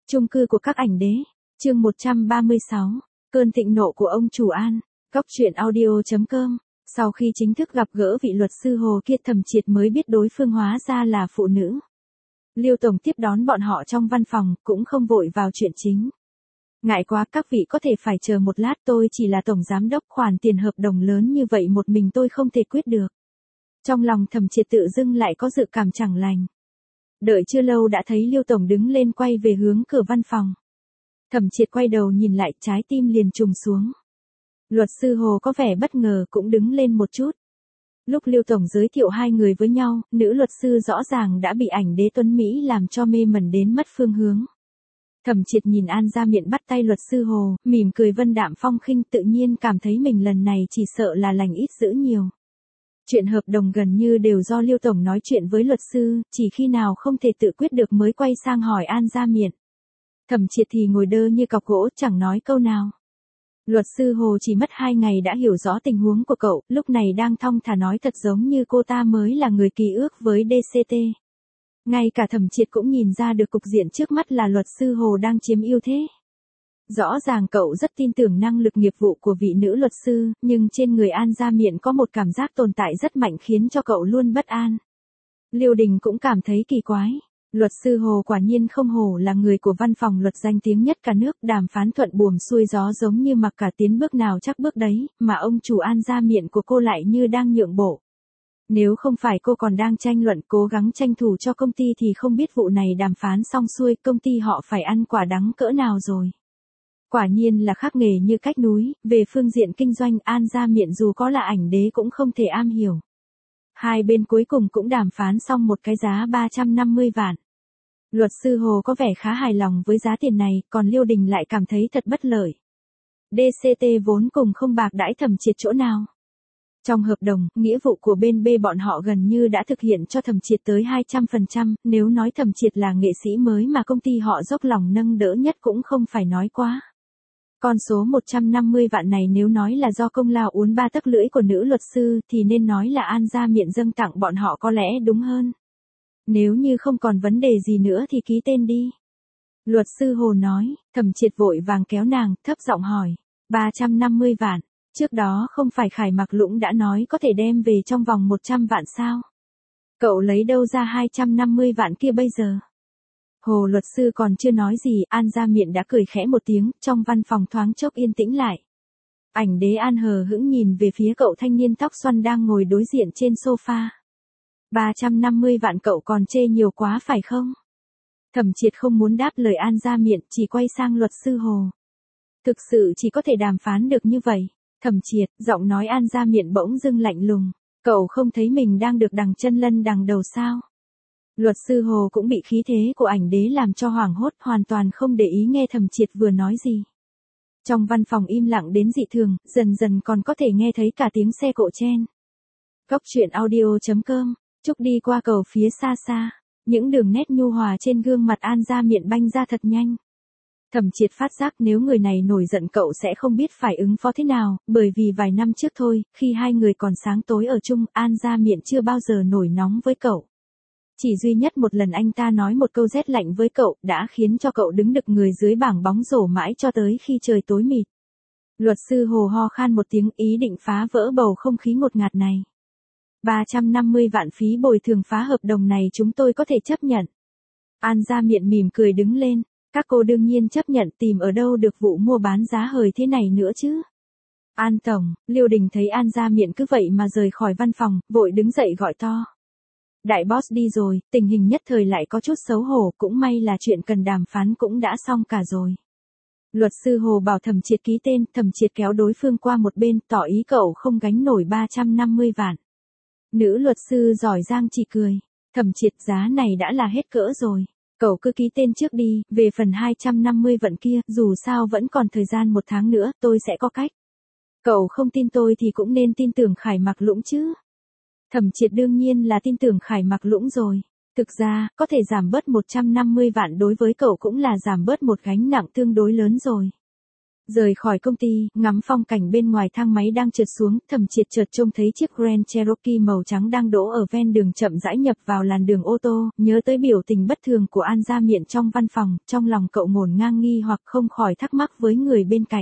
Chung cư của các ảnh đế. Chương 136. Cơn thịnh nộ của ông chủ An. Góc truyện audio.com. Sau khi chính thức gặp gỡ vị luật sư Hồ kia, Thẩm Triệt mới biết đối phương hóa ra là phụ nữ. Liêu tổng tiếp đón bọn họ trong văn phòng, cũng không vội vào chuyện chính. Ngại quá, các vị có thể phải chờ một lát, tôi chỉ là tổng giám đốc, khoản tiền hợp đồng lớn như vậy một mình tôi không thể quyết được. Trong lòng Thẩm Triệt tự dưng lại có dự cảm chẳng lành. Đợi chưa lâu đã thấy Liêu tổng đứng lên quay về hướng cửa văn phòng. Thẩm Triệt quay đầu nhìn lại, trái tim liền trùng xuống. Luật sư Hồ có vẻ bất ngờ, cũng đứng lên một chút. Lúc Liêu tổng giới thiệu hai người với nhau, nữ luật sư rõ ràng đã bị ảnh đế tuấn Mỹ làm cho mê mẩn đến mất phương hướng. Thẩm Triệt nhìn An Gia Miện bắt tay luật sư Hồ, mỉm cười vân đạm phong khinh, tự nhiên cảm thấy mình lần này chỉ sợ là lành ít dữ nhiều. Chuyện hợp đồng gần như đều do Liêu tổng nói chuyện với luật sư, chỉ khi nào không thể tự quyết được mới quay sang hỏi An Gia Miện. Thẩm Triệt thì ngồi đơ như cọc gỗ, chẳng nói câu nào. Luật sư Hồ chỉ mất 2 ngày đã hiểu rõ tình huống của cậu, lúc này đang thong thả nói thật giống như cô ta mới là người ký ước với DCT. Ngay cả Thẩm Triệt cũng nhìn ra được cục diện trước mắt là luật sư Hồ đang chiếm ưu thế. Rõ ràng cậu rất tin tưởng năng lực nghiệp vụ của vị nữ luật sư, nhưng trên người An Gia Miện có một cảm giác tồn tại rất mạnh khiến cho cậu luôn bất an. Liêu Đình cũng cảm thấy kỳ quái. Luật sư Hồ quả nhiên không hổ là người của văn phòng luật danh tiếng nhất cả nước, đàm phán thuận buồm xuôi gió giống như mặc cả tiến bước nào chắc bước đấy, mà ông chủ An Gia Miện của cô lại như đang nhượng bộ. Nếu không phải cô còn đang tranh luận cố gắng tranh thủ cho công ty thì không biết vụ này đàm phán xong xuôi công ty họ phải ăn quả đắng cỡ nào rồi. Quả nhiên là khác nghề như cách núi, về phương diện kinh doanh An Gia Miện dù có là ảnh đế cũng không thể am hiểu. Hai bên cuối cùng cũng đàm phán xong một cái giá 350 vạn. Luật sư Hồ có vẻ khá hài lòng với giá tiền này, còn Liêu Đình lại cảm thấy thật bất lợi. DCT vốn cùng không bạc đãi Thẩm Triệt chỗ nào. Trong hợp đồng, nghĩa vụ của bên B bọn họ gần như đã thực hiện cho Thẩm Triệt tới 200%, nếu nói Thẩm Triệt là nghệ sĩ mới mà công ty họ dốc lòng nâng đỡ nhất cũng không phải nói quá. Con số 150 vạn này nếu nói là do công lao uốn ba tấc lưỡi của nữ luật sư thì nên nói là An Gia Miện dâng tặng bọn họ có lẽ đúng hơn. Nếu như không còn vấn đề gì nữa thì ký tên đi. Luật sư Hồ nói. Thẩm Triệt vội vàng kéo nàng, thấp giọng hỏi. 350 vạn, trước đó không phải Khải Mặc Lũng đã nói có thể đem về trong vòng 100 vạn sao? Cậu lấy đâu ra 250 vạn kia bây giờ? Hồ luật sư còn chưa nói gì, An Gia Miện đã cười khẽ một tiếng, trong văn phòng thoáng chốc yên tĩnh lại. Ảnh đế An hờ hững nhìn về phía cậu thanh niên tóc xoăn đang ngồi đối diện trên sofa. 350 vạn cậu còn chê nhiều quá phải không? Thẩm Triệt không muốn đáp lời An Gia Miện, chỉ quay sang luật sư Hồ. Thực sự chỉ có thể đàm phán được như vậy. Thẩm Triệt, giọng nói An Gia Miện bỗng dưng lạnh lùng. Cậu không thấy mình đang được đằng chân lân đằng đầu sao? Luật sư Hồ cũng bị khí thế của ảnh đế làm cho hoảng hốt, hoàn toàn không để ý nghe Thẩm Triệt vừa nói gì. Trong văn phòng im lặng đến dị thường, dần dần còn có thể nghe thấy cả tiếng xe cộ chen. Góc truyện audio.com. Trúc đi qua cầu phía xa xa, những đường nét nhu hòa trên gương mặt An Gia Miện banh ra thật nhanh. Thẩm Triệt phát giác nếu người này nổi giận cậu sẽ không biết phải ứng phó thế nào, bởi vì vài năm trước thôi, khi hai người còn sáng tối ở chung, An Gia Miện chưa bao giờ nổi nóng với cậu. Chỉ duy nhất một lần anh ta nói một câu rét lạnh với cậu, đã khiến cho cậu đứng đực người dưới bảng bóng rổ mãi cho tới khi trời tối mịt. Luật sư Hồ ho khan một tiếng, ý định phá vỡ bầu không khí ngột ngạt này. 350 vạn phí bồi thường phá hợp đồng này chúng tôi có thể chấp nhận. An Gia Miện mỉm cười đứng lên. Các cô đương nhiên chấp nhận, tìm ở đâu được vụ mua bán giá hời thế này nữa chứ. An tổng, Liêu Đình thấy An Gia Miện cứ vậy mà rời khỏi văn phòng, vội đứng dậy gọi to. Đại boss đi rồi, tình hình nhất thời lại có chút xấu hổ, cũng may là chuyện cần đàm phán cũng đã xong cả rồi. Luật sư Hồ bảo Thẩm Triệt ký tên, Thẩm Triệt kéo đối phương qua một bên, tỏ ý cậu không gánh nổi 350 vạn. Nữ luật sư giỏi giang chỉ cười. Thẩm Triệt, giá này đã là hết cỡ rồi. Cậu cứ ký tên trước đi, về phần 250 vạn kia, dù sao vẫn còn thời gian 1 tháng nữa, tôi sẽ có cách. Cậu không tin tôi thì cũng nên tin tưởng Khải Mặc Lũng chứ. Thẩm Triệt đương nhiên là tin tưởng Khải Mặc Lũng rồi. Thực ra, có thể giảm bớt 150 vạn đối với cậu cũng là giảm bớt một gánh nặng tương đối lớn rồi. Rời khỏi công ty, ngắm phong cảnh bên ngoài thang máy đang trượt xuống, Thẩm Triệt chợt trông thấy chiếc Grand Cherokee màu trắng đang đỗ ở ven đường chậm rãi nhập vào làn đường ô tô, nhớ tới biểu tình bất thường của An Gia Miện trong văn phòng, trong lòng cậu ngổn ngang nghi hoặc không khỏi thắc mắc với người bên cạnh.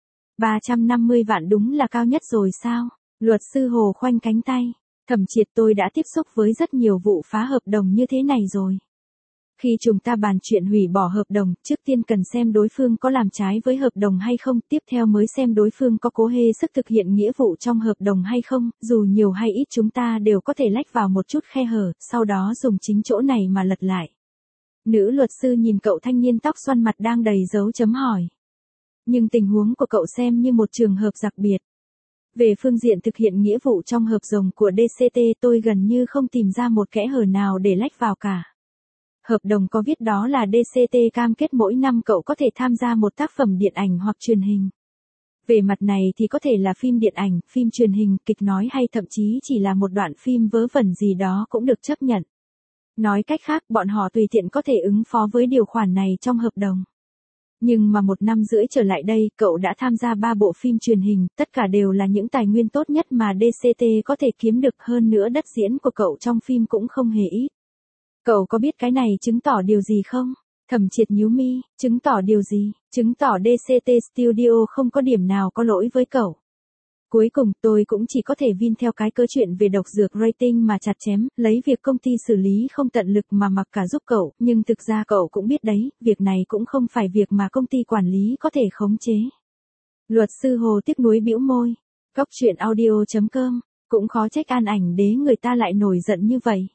350 vạn đúng là cao nhất rồi sao? Luật sư Hồ khoanh cánh tay. Thẩm Triệt, tôi đã tiếp xúc với rất nhiều vụ phá hợp đồng như thế này rồi. Khi chúng ta bàn chuyện hủy bỏ hợp đồng, trước tiên cần xem đối phương có làm trái với hợp đồng hay không, tiếp theo mới xem đối phương có cố hề sức thực hiện nghĩa vụ trong hợp đồng hay không, dù nhiều hay ít chúng ta đều có thể lách vào một chút khe hở, sau đó dùng chính chỗ này mà lật lại. Nữ luật sư nhìn cậu thanh niên tóc xoăn mặt đang đầy dấu chấm hỏi. Nhưng tình huống của cậu xem như một trường hợp đặc biệt. Về phương diện thực hiện nghĩa vụ trong hợp đồng của DCT tôi gần như không tìm ra một kẽ hở nào để lách vào cả. Hợp đồng có viết đó là DCT cam kết mỗi năm cậu có thể tham gia một tác phẩm điện ảnh hoặc truyền hình. Về mặt này thì có thể là phim điện ảnh, phim truyền hình, kịch nói hay thậm chí chỉ là một đoạn phim vớ vẩn gì đó cũng được chấp nhận. Nói cách khác, bọn họ tùy tiện có thể ứng phó với điều khoản này trong hợp đồng. Nhưng mà 1 năm rưỡi trở lại đây, cậu đã tham gia 3 bộ phim truyền hình, tất cả đều là những tài nguyên tốt nhất mà DCT có thể kiếm được, hơn nữa đất diễn của cậu trong phim cũng không hề ít. Cậu có biết cái này chứng tỏ điều gì không? Thẩm Triệt nhíu mi, chứng tỏ điều gì? Chứng tỏ DCT Studio không có điểm nào có lỗi với cậu. Cuối cùng tôi cũng chỉ có thể vin theo cái cơ chuyện về độc dược rating mà chặt chém, lấy việc công ty xử lý không tận lực mà mặc cả giúp cậu, nhưng thực ra cậu cũng biết đấy, việc này cũng không phải việc mà công ty quản lý có thể khống chế. Luật sư Hồ tiếc nuối bĩu môi. Góc truyện audio.com, cũng khó trách An Ảnh Đế người ta lại nổi giận như vậy.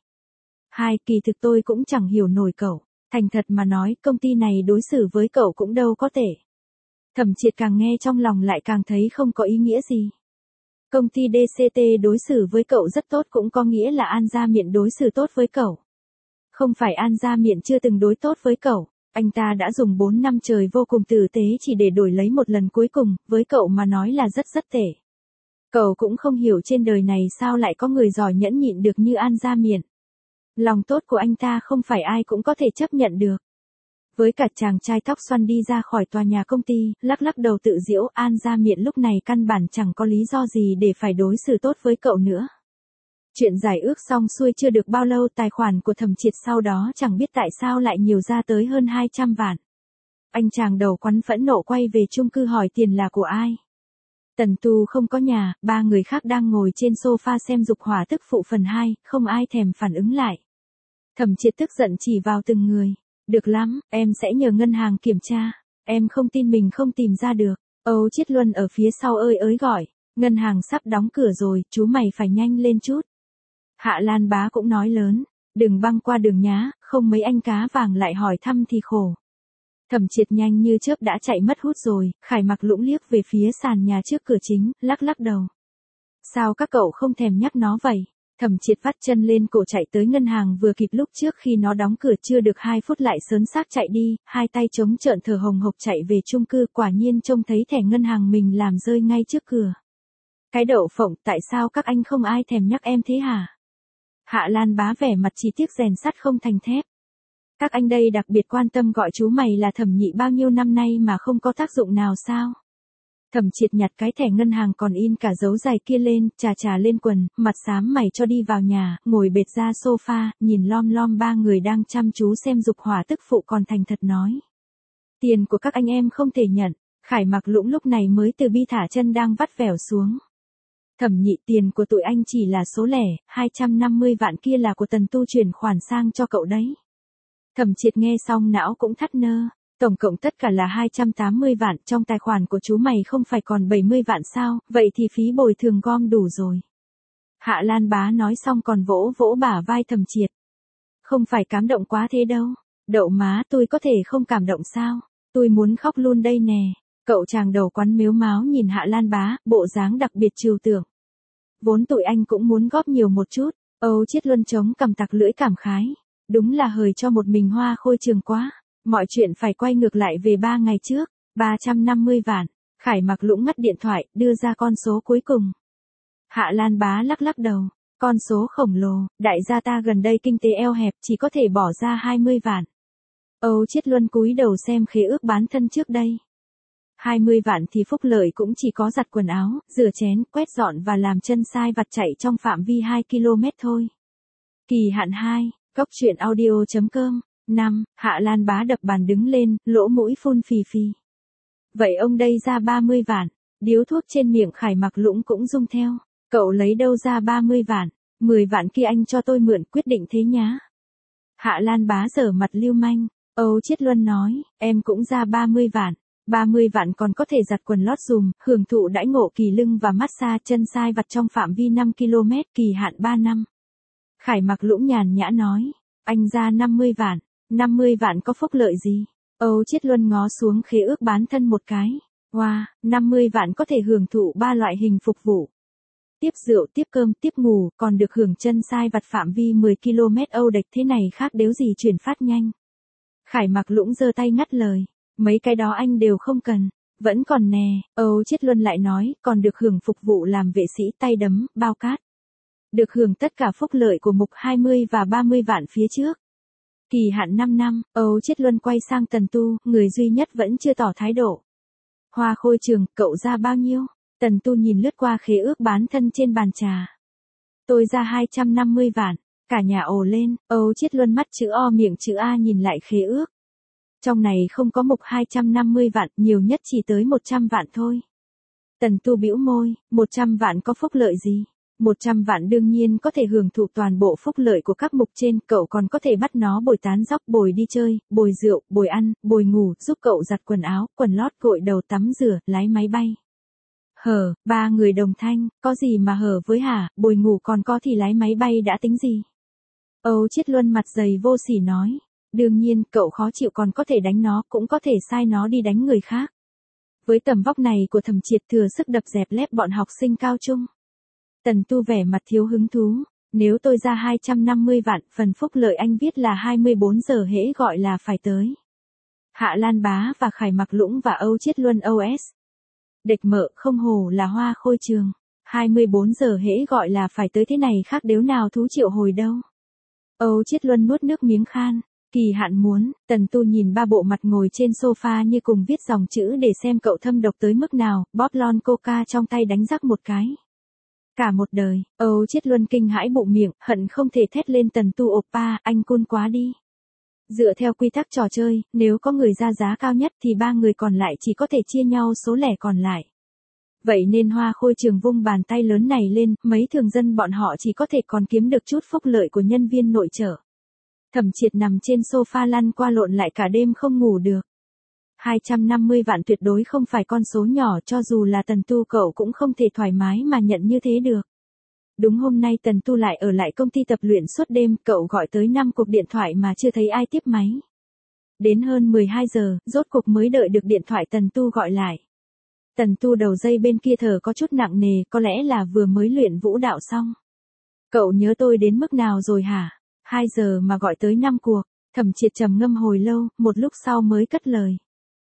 Kỳ thực tôi cũng chẳng hiểu nổi cậu, thành thật mà nói, công ty này đối xử với cậu cũng đâu có tệ. Thẩm Triệt càng nghe trong lòng lại càng thấy không có ý nghĩa gì. Công ty DCT đối xử với cậu rất tốt cũng có nghĩa là An Gia Miện đối xử tốt với cậu. Không phải An Gia Miện chưa từng đối tốt với cậu, anh ta đã dùng 4 năm trời vô cùng tử tế chỉ để đổi lấy một lần cuối cùng, với cậu mà nói là rất tệ. Cậu cũng không hiểu trên đời này sao lại có người giỏi nhẫn nhịn được như An Gia Miện. Lòng tốt của anh ta không phải ai cũng có thể chấp nhận được. Với cả chàng trai tóc xoăn đi ra khỏi tòa nhà công ty, lắc lắc đầu tự giễu, An Gia Miện lúc này căn bản chẳng có lý do gì để phải đối xử tốt với cậu nữa. Chuyện giải ước xong xuôi chưa được bao lâu, tài khoản của Thẩm Triệt sau đó chẳng biết tại sao lại nhiều ra tới hơn 200 vạn. Anh chàng đầu quắn phẫn nộ quay về chung cư hỏi tiền là của ai. Tần Tu không có nhà, 3 người khác đang ngồi trên sofa xem Dục Hỏa Tức Phụ phần 2, không ai thèm phản ứng lại. Thẩm Triệt tức giận chỉ vào từng người. Được lắm, em sẽ nhờ ngân hàng kiểm tra. Em không tin mình không tìm ra được. Âu Chiết Luân ở phía sau ơi ới gọi. Ngân hàng sắp đóng cửa rồi, chú mày phải nhanh lên chút. Hạ Lan Bá cũng nói lớn. Đừng băng qua đường nhá, không mấy anh cá vàng lại hỏi thăm thì khổ. Thẩm Triệt nhanh như chớp đã chạy mất hút rồi, Khải Mặc lũng liếc về phía sàn nhà trước cửa chính, lắc lắc đầu. Sao các cậu không thèm nhắc nó vậy? Thẩm Triệt vắt chân lên cổ chạy tới ngân hàng vừa kịp lúc trước khi nó đóng cửa chưa được 2 phút lại sớn xác chạy đi, hai tay trống trợn thở hồng hộc chạy về chung cư, quả nhiên trông thấy thẻ ngân hàng mình làm rơi ngay trước cửa. Cái đậu phộng, tại sao các anh không ai thèm nhắc em thế hả? Hạ Lan Bá vẻ mặt chỉ tiếc rèn sắt không thành thép. Các anh đây đặc biệt quan tâm gọi chú mày là Thẩm Nhị bao nhiêu năm nay mà không có tác dụng nào sao? Thẩm Triệt nhặt cái thẻ ngân hàng còn in cả dấu dài kia lên, chà lên quần, mặt xám mày cho đi vào nhà, ngồi bệt ra sofa, nhìn lom lom 3 người đang chăm chú xem Dục Hỏa Tức Phụ còn thành thật nói. Tiền của các anh em không thể nhận. Khải Mặc lũng lúc này mới từ bi thả chân đang vắt vẻo xuống. Thẩm Nhị, tiền của tụi anh chỉ là số lẻ, 250 vạn kia là của Tần Tu chuyển khoản sang cho cậu đấy. Thẩm Triệt nghe xong não cũng thắt nơ. Tổng cộng tất cả là 280 vạn, trong tài khoản của chú mày không phải còn 70 vạn sao, vậy thì phí bồi thường gom đủ rồi. Hạ Lan Bá nói xong còn vỗ vỗ bả vai Thẩm Triệt. Không phải cảm động quá thế đâu. Đậu má, tôi có thể không cảm động sao? Tôi muốn khóc luôn đây nè. Cậu chàng đầu quắn mếu máo nhìn Hạ Lan Bá, bộ dáng đặc biệt trừu tượng. Vốn tụi anh cũng muốn góp nhiều một chút. Âu Chiết Luân chống cằm tặc lưỡi cảm khái. Đúng là hời cho một mình Hoa Khôi Trường quá. Mọi chuyện phải quay ngược lại về 3 ngày trước. 350 vạn. Khải Mặc lũng ngắt điện thoại, đưa ra con số cuối cùng. Hạ Lan Bá lắc lắc đầu. Con số khổng lồ, đại gia ta gần đây kinh tế eo hẹp, chỉ có thể bỏ ra 20 vạn. Âu Chiết Luân cúi đầu xem khế ước bán thân trước đây. 20 vạn thì phúc lợi cũng chỉ có giặt quần áo, rửa chén, quét dọn và làm chân sai vặt chạy trong phạm vi 2 km thôi. Kỳ hạn 2, Cóc truyện audio.com. 5. Hạ Lan Bá đập bàn đứng lên, lỗ mũi phun phì phì. Vậy ông đây ra 30 vạn. Điếu thuốc trên miệng Khải Mặc Lũng cũng rung theo. Cậu lấy đâu ra 30 vạn? 10 vạn kia anh cho tôi mượn, quyết định thế nhá. Hạ Lan Bá giở mặt lưu manh. Âu Chiết Luân nói, em cũng ra 30 vạn. 30 vạn còn có thể giặt quần lót dùm, hưởng thụ đãi ngộ kỳ lưng và massage chân sai vặt trong phạm vi 5 km, kỳ hạn 3 năm. Khải Mặc Lũng nhàn nhã nói, anh ra 50 vạn. 50 vạn có phúc lợi gì? Âu Chiết Luân ngó xuống khế ước bán thân một cái. Wow, 50 vạn có thể hưởng thụ 3 loại hình phục vụ. Tiếp rượu, tiếp cơm, tiếp ngủ, còn được hưởng chân sai vặt phạm vi 10 km Âu đệch thế này khác đếu gì chuyển phát nhanh. Khải Mặc Lũng giơ tay ngắt lời. Mấy cái đó anh đều không cần. Vẫn còn nè, Âu Chiết Luân lại nói, còn được hưởng phục vụ làm vệ sĩ tay đấm, bao cát. Được hưởng tất cả phúc lợi của mục 20 và 30 vạn phía trước. Kỳ hạn 5 năm, Âu Chiết Luân quay sang Tần Tu, người duy nhất vẫn chưa tỏ thái độ. Hoa Khôi Trường, cậu ra bao nhiêu? Tần Tu nhìn lướt qua khế ước bán thân trên bàn trà. Tôi ra 250 vạn, cả nhà ồ lên, Âu Chiết Luân mắt chữ O miệng chữ A nhìn lại khế ước. Trong này không có mục 250 vạn, nhiều nhất chỉ tới 100 vạn thôi. Tần Tu bĩu môi, 100 vạn có phúc lợi gì? 100 vạn đương nhiên có thể hưởng thụ toàn bộ phúc lợi của các mục trên, cậu còn có thể bắt nó bồi tán dóc, bồi đi chơi, bồi rượu, bồi ăn, bồi ngủ, giúp cậu giặt quần áo, quần lót, gội đầu, tắm rửa, lái máy bay. Hở, ba người đồng thanh, có gì mà hở với hả, bồi ngủ còn có thì lái máy bay đã tính gì? Âu Chiết Luân mặt dày vô sỉ nói, đương nhiên cậu khó chịu còn có thể đánh nó, cũng có thể sai nó đi đánh người khác. Với tầm vóc này của Thẩm Triệt thừa sức đập dẹp lép bọn học sinh cao trung. Tần Tu vẻ mặt thiếu hứng thú, nếu tôi ra 250 vạn, phần phúc lợi anh viết là 24 giờ hễ gọi là phải tới. Hạ Lan Bá và Khải Mặc Lũng và Âu Chiết Luân OS. Địch mợ không hổ là Hoa Khôi Trường, 24 giờ hễ gọi là phải tới thế này khác đếu nào thú triệu hồi đâu. Âu Chiết Luân nuốt nước miếng khan, kỳ hạn muốn, Tần Tu nhìn ba bộ mặt ngồi trên sofa như cùng viết dòng chữ để xem cậu thâm độc tới mức nào, bóp lon coca trong tay đánh rắc một cái. Cả một đời, Âu Chiết Luân kinh hãi bụng miệng, hận không thể thét lên Tần Tu oppa, anh cool quá đi. Dựa theo quy tắc trò chơi, nếu có người ra giá cao nhất thì ba người còn lại chỉ có thể chia nhau số lẻ còn lại. Vậy nên Hoa Khôi Trường vung bàn tay lớn này lên, mấy thường dân bọn họ chỉ có thể còn kiếm được chút phúc lợi của nhân viên nội trợ. Thẩm Triệt nằm trên sofa lăn qua lộn lại cả đêm không ngủ được. 250 vạn tuyệt đối không phải con số nhỏ, cho dù là Tần Tu cậu cũng không thể thoải mái mà nhận như thế được. Đúng hôm nay Tần Tu lại ở lại công ty tập luyện suốt đêm, cậu gọi tới 5 cuộc điện thoại mà chưa thấy ai tiếp máy. Đến hơn 12 giờ, rốt cuộc mới đợi được điện thoại Tần Tu gọi lại. Tần Tu đầu dây bên kia thở có chút nặng nề, có lẽ là vừa mới luyện vũ đạo xong. Cậu nhớ tôi đến mức nào rồi hả? 2 giờ mà gọi tới 5 cuộc, Thẩm Triệt trầm ngâm hồi lâu, một lúc sau mới cất lời.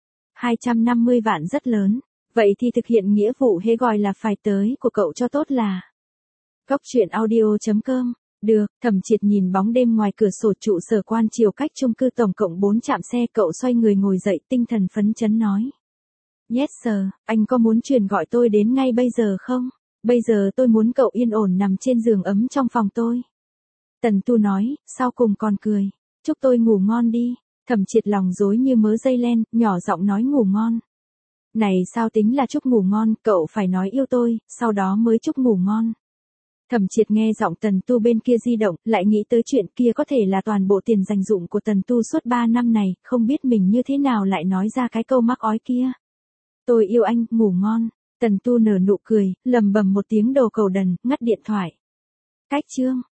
250 vạn rất lớn, vậy thì thực hiện nghĩa vụ hễ gọi là phải tới của cậu cho tốt là. Cóc truyện audio.com. Được, Thẩm Triệt nhìn bóng đêm ngoài cửa sổ trụ sở quan chiều cách chung cư tổng cộng 4 trạm xe, cậu xoay người ngồi dậy tinh thần phấn chấn nói. Yes sir, anh có muốn chuyển gọi tôi đến ngay bây giờ không? Bây giờ tôi muốn cậu yên ổn nằm trên giường ấm trong phòng tôi. Tần Tu nói, sau cùng còn cười. Chúc tôi ngủ ngon đi. Thẩm Triệt lòng rối như mớ dây len, nhỏ giọng nói ngủ ngon. Này sao tính là chúc ngủ ngon, cậu phải nói yêu tôi, sau đó mới chúc ngủ ngon. Thẩm Triệt nghe giọng Tần Tu bên kia di động, lại nghĩ tới chuyện kia có thể là toàn bộ tiền dành dụm của Tần Tu suốt 3 năm này, không biết mình như thế nào lại nói ra cái câu mắc ói kia. Tôi yêu anh, ngủ ngon. Tần Tu nở nụ cười, lầm bầm một tiếng đồ cầu đần, ngắt điện thoại. Cách chương.